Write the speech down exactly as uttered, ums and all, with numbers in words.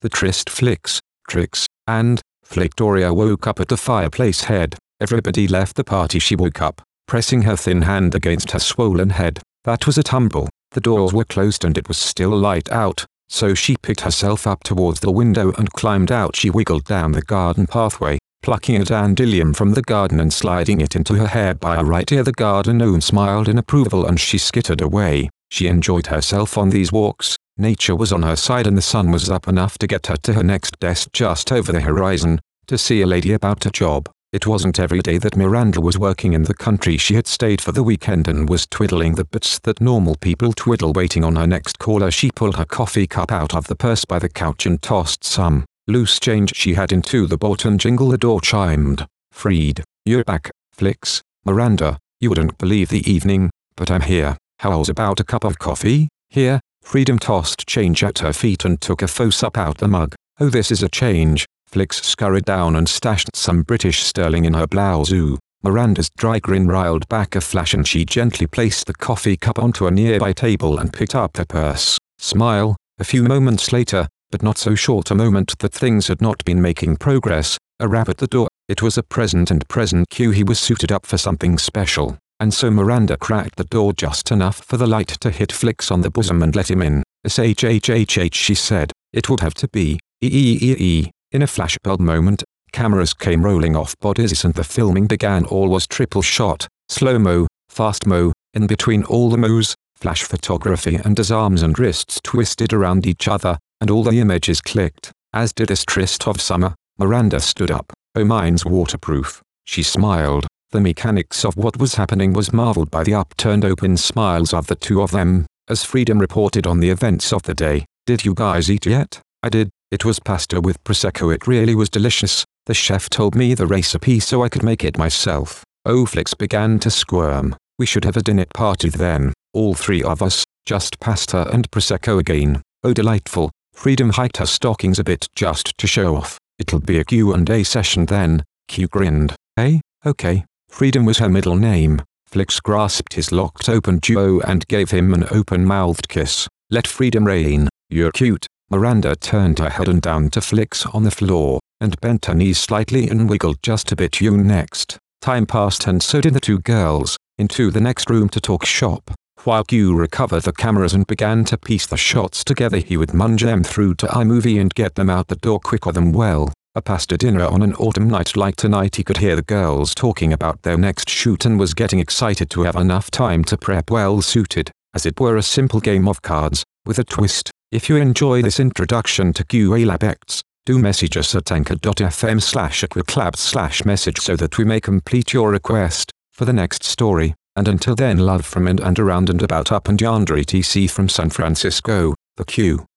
the tryst Flix, Trix, and Flictoria woke up at the fireplace head. Everybody left the party. She woke up, pressing her thin hand against her swollen head. That was a tumble. The doors were closed and it was still light out, so she picked herself up towards the window and climbed out. She wiggled down the garden pathway, plucking a dandelion from the garden and sliding it into her hair by her right ear. The garden gnome smiled in approval and she skittered away. She enjoyed herself on these walks. Nature was on her side and the sun was up enough to get her to her next desk just over the horizon, to see a lady about a job. It wasn't every day that Miranda was working in the country. She had stayed for the weekend and was twiddling the bits that normal people twiddle waiting on her next caller. She pulled her coffee cup out of the purse by the couch and tossed some loose change she had into the bottom jingle. The door chimed. "Freed, you're back, Flix. Miranda, you wouldn't believe the evening, but I'm here. How's about a cup of coffee?" "Here." Freedom tossed change at her feet and took a faux sup out the mug. "Oh, this is a change." Flix scurried down and stashed some British sterling in her blouse. Ooh. Miranda's dry grin riled back a flash and she gently placed the coffee cup onto a nearby table and picked up her purse. Smile. A few moments later, but not so short a moment that things had not been making progress, a rap at the door. It was a present and present Q. He was suited up for something special, and so Miranda cracked the door just enough for the light to hit Flix on the bosom and let him in. "S H H H H," she said. "It would have to be. E E E E." In a flashbulb moment, cameras came rolling off bodies and the filming began. All was triple shot, slow-mo, fast-mo, in between all the mo's, flash photography, and as arms and wrists twisted around each other, and all the images clicked, as did a tryst of summer. Miranda stood up. "Oh, mine's waterproof." She smiled. The mechanics of what was happening was marveled by the upturned open smiles of the two of them, as Freedom reported on the events of the day. "Did you guys eat yet?" "I did. It was pasta with prosecco. It really was delicious. The chef told me the recipe so I could make it myself." Oh, Flix began to squirm. "We should have a dinner party then, all three of us, just pasta and prosecco again." "Oh, delightful." Freedom hiked her stockings a bit just to show off. "It'll be a Q and A session then." Q grinned. "Eh? Okay." Freedom was her middle name. Flix grasped his locked open duo and gave him an open-mouthed kiss. "Let freedom reign. You're cute." Miranda turned her head and down to Flix on the floor, and bent her knees slightly and wiggled just a bit. "You next." Time passed and so did the two girls, into the next room to talk shop. While Q recovered the cameras and began to piece the shots together, he would munge them through to iMovie and get them out the door quicker than well. A pasta dinner on an autumn night like tonight. He could hear the girls talking about their next shoot and was getting excited to have enough time to prep. Well suited, as it were a simple game of cards, with a twist. If you enjoy this introduction to Q A Lab X, do message us at anchor dot f m slash aquaclabs slash message so that we may complete your request for the next story. And until then, love from and, and around and about up and yonder, et cetera from San Francisco, the Q.